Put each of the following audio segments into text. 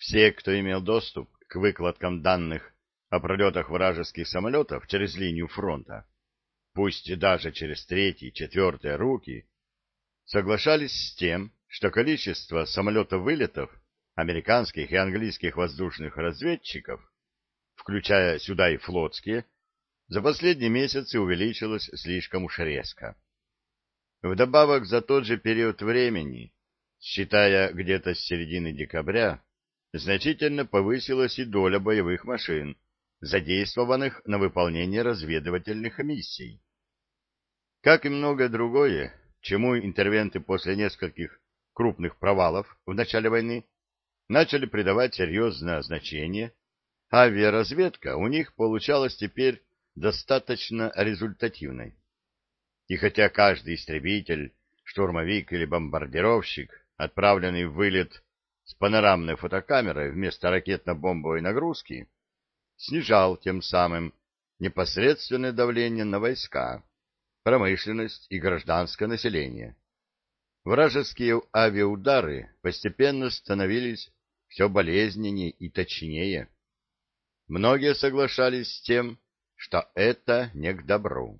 Все, кто имел доступ к выкладкам данных о пролетах вражеских самолетов через линию фронта, пусть даже через третьи, четвертые руки, соглашались с тем, что количество самолетов-вылетов американских и английских воздушных разведчиков, включая сюда и флотские, за последние месяцы увеличилось слишком уж резко. Вдобавок, за тот же период времени, считая где-то с середины декабря, значительно повысилась и доля боевых машин, задействованных на выполнение разведывательных миссий. Как и многое другое, чему интервенты после нескольких крупных провалов в начале войны начали придавать серьезное значение, авиаразведка у них получалась теперь достаточно результативной. И хотя каждый истребитель, штурмовик или бомбардировщик, отправленный в вылет с панорамной фотокамерой вместо ракетно-бомбовой нагрузки, снижал тем самым непосредственное давление на войска, промышленность и гражданское население. Вражеские авиаудары постепенно становились все болезненнее и точнее. Многие соглашались с тем, что это не к добру.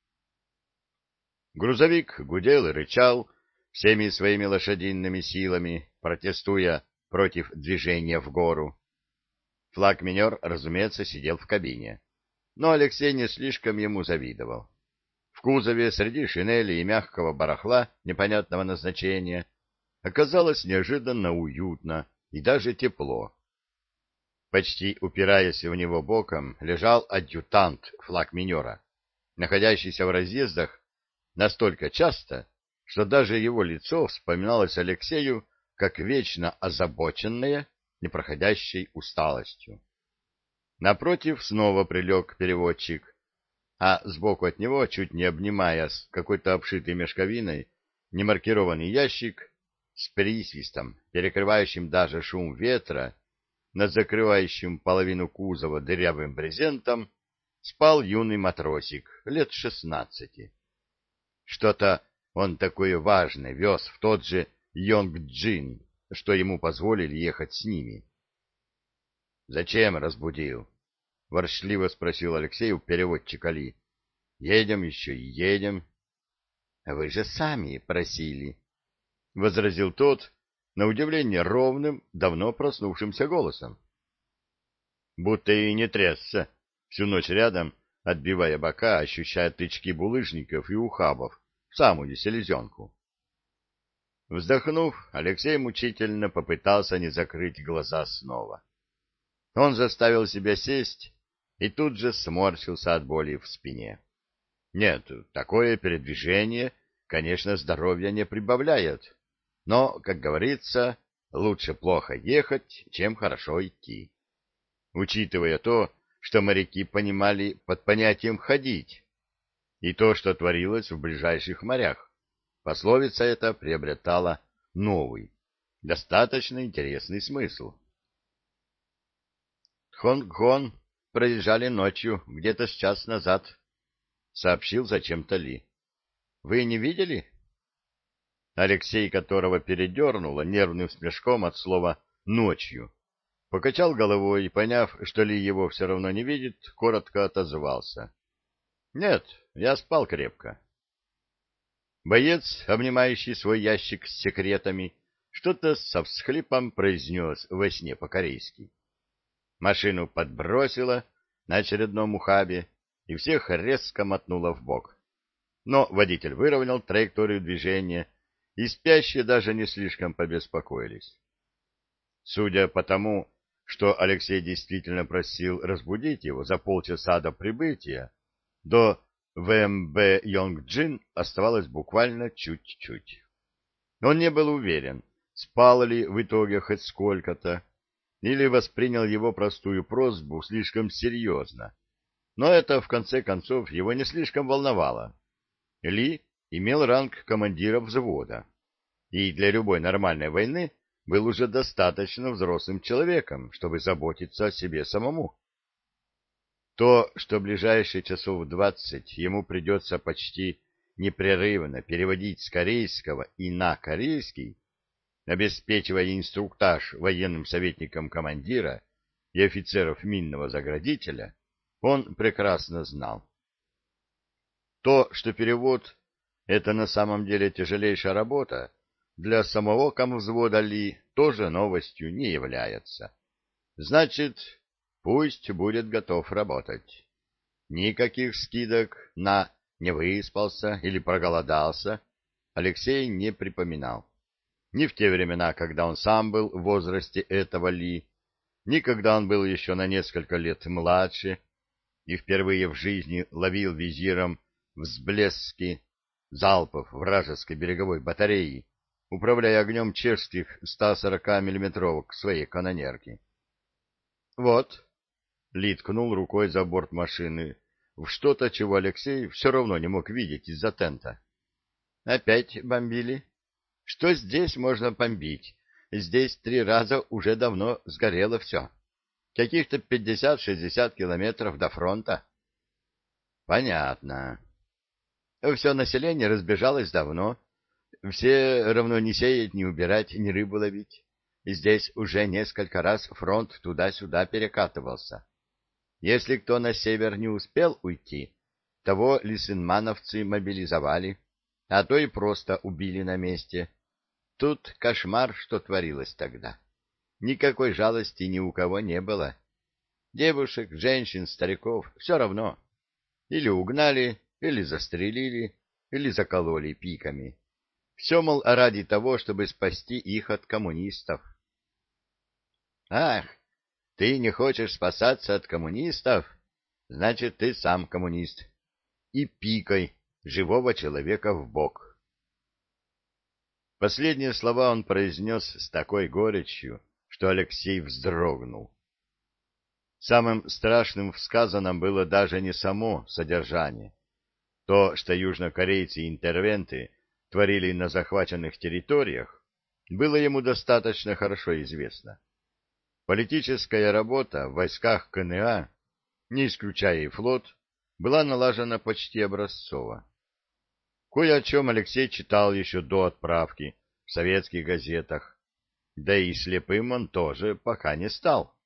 Грузовик гудел и рычал всеми своими лошадиными силами, протестуя против движения в гору. Флагминер, разумеется, сидел в кабине, но Алексей не слишком ему завидовал. В кузове среди шинели и мягкого барахла непонятного назначения оказалось неожиданно уютно и даже тепло. Почти упираясь в него боком, лежал адъютант флагминера, находящийся в разъездах настолько часто, что даже его лицо вспоминалось Алексею как вечно озабоченное непроходящей усталостью. Напротив снова прилег переводчик, а сбоку от него, чуть не обнимая какой-то обшитый мешковиной, немаркированный ящик с присвистом, перекрывающим даже шум ветра, над закрывающим половину кузова дырявым брезентом, спал юный матросик лет 16. Что-то он такое важное вез в тот же Йонг-Джин, что ему позволили ехать с ними. — Зачем разбудил? — ворчливо спросил Алексей у переводчика Ли. — Едем еще и едем. — Вы же сами просили, — возразил тот, на удивление ровным, давно проснувшимся голосом. Будто и не трясся всю ночь рядом, отбивая бока, ощущая тычки булыжников и ухабов в самую селезенку. Вздохнув, Алексей мучительно попытался не закрыть глаза снова. Он заставил себя сесть и тут же сморщился от боли в спине. Нет, такое передвижение, конечно, здоровья не прибавляет, но, как говорится, лучше плохо ехать, чем хорошо идти. Учитывая то, что моряки понимали под понятием «ходить», и то, что творилось в ближайших морях, пословица эта приобретала новый, достаточно интересный смысл. Хонгхон проезжали ночью, где-то с час назад, — сообщил зачем-то Ли. — Вы не видели? Алексей, которого передернуло нервным смешком от слова «ночью», покачал головой и, поняв, что Ли его все равно не видит, коротко отозвался. — Нет, я спал крепко. Боец, обнимающий свой ящик с секретами, что-то со всхлипом произнес во сне по-корейски. Машину подбросило на очередном ухабе и всех резко мотнуло вбок. Но водитель выровнял траекторию движения, и спящие даже не слишком побеспокоились. Судя по тому, что Алексей действительно просил разбудить его за полчаса до прибытия, до ВМБ Йонг-Джин оставалось буквально чуть-чуть. Он не был уверен, спал ли в итоге хоть сколько-то, или воспринял его простую просьбу слишком серьезно. Но это, в конце концов, его не слишком волновало. Ли имел ранг командира взвода, и для любой нормальной войны был уже достаточно взрослым человеком, чтобы заботиться о себе самому. То, что ближайшие часов 20 ему придется почти непрерывно переводить с корейского и на корейский, обеспечивая инструктаж военным советникам командира и офицеров минного заградителя, он прекрасно знал. То, что перевод — это на самом деле тяжелейшая работа, для самого комвзвода Ли тоже новостью не является. Значит, пусть будет готов работать. Никаких скидок на «не выспался» или «проголодался» Алексей не припоминал. Ни в те времена, когда он сам был в возрасте этого Ли, ни когда он был еще на несколько лет младше и впервые в жизни ловил визиром взблески залпов вражеской береговой батареи, управляя огнем чешских 140 миллиметровок своей канонерки. «Вот», — Ли ткнул рукой за борт машины, в что-то, чего Алексей все равно не мог видеть из-за тента. «Опять бомбили? Что здесь можно бомбить? Здесь 3 раза уже давно сгорело все. Каких-то 50-60 километров до фронта». «Понятно. Все население разбежалось давно. Все равно не сеять, не убирать, ни рыбу ловить. Здесь уже несколько раз фронт туда-сюда перекатывался. Если кто на север не успел уйти, того лисенмановцы мобилизовали, а то и просто убили на месте. Тут кошмар, что творилось тогда. Никакой жалости ни у кого не было. Девушек, женщин, стариков — все равно. Или угнали, или застрелили, или закололи пиками. Все, мол, ради того, чтобы спасти их от коммунистов. Ах, ты не хочешь спасаться от коммунистов? Значит, ты сам коммунист. И пикай живого человека в бок. Последние слова он произнес с такой горечью, что Алексей вздрогнул. Самым страшным в сказанном было даже не само содержание. То, что южнокорейцы и интервенты творили на захваченных территориях, было ему достаточно хорошо известно. Политическая работа в войсках КНА, не исключая и флот, была налажена почти образцово. Кое о чем Алексей читал еще до отправки в советских газетах, да и слепым он тоже пока не стал.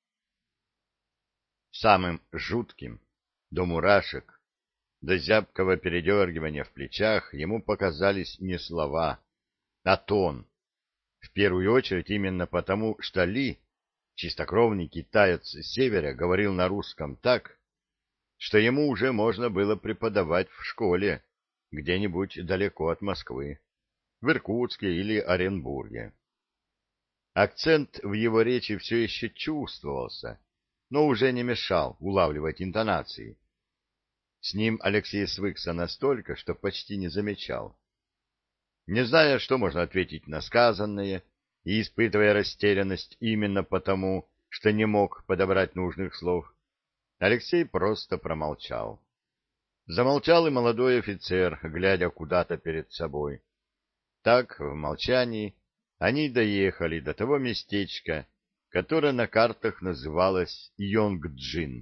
Самым жутким, до мурашек, до зябкого передергивания в плечах ему показались не слова, а тон. В первую очередь именно потому, что Ли, чистокровный китаец с севера, говорил на русском так, что ему уже можно было преподавать в школе где-нибудь далеко от Москвы, в Иркутске или Оренбурге. Акцент в его речи все еще чувствовался, но уже не мешал улавливать интонации. С ним Алексей свыкся настолько, что почти не замечал. Не зная, что можно ответить на сказанное, и испытывая растерянность именно потому, что не мог подобрать нужных слов, Алексей просто промолчал. Замолчал и молодой офицер, глядя куда-то перед собой. Так, в молчании, они доехали до того местечка, которое на картах называлось Йонгджин.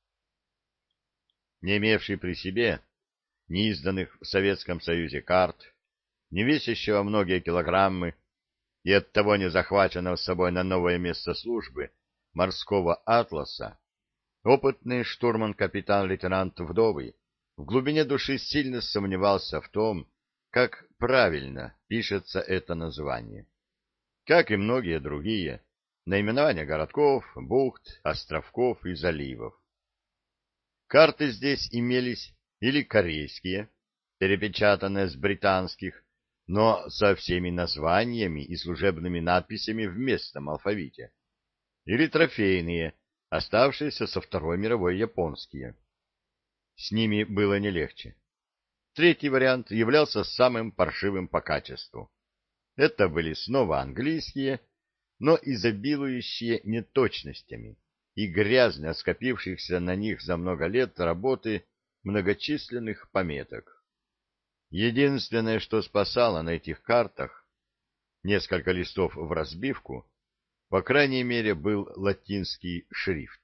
Не имевший при себе ни изданных в Советском Союзе карт, не весящего многие килограммы и оттого не захваченного с собой на новое место службы морского атласа, опытный штурман-капитан-лейтенант Вдовый в глубине души сильно сомневался в том, как правильно пишется это название. Как и многие другие, наименования городков, бухт, островков и заливов. Карты здесь имелись или корейские, перепечатанные с британских, но со всеми названиями и служебными надписями в местном алфавите, или трофейные, оставшиеся со Второй мировой японские. С ними было не легче. Третий вариант являлся самым паршивым по качеству. Это были снова английские, но изобилующие неточностями и грязно скопившихся на них за много лет работы многочисленных пометок. Единственное, что спасало на этих картах, несколько листов в разбивку, по крайней мере, был латинский шрифт.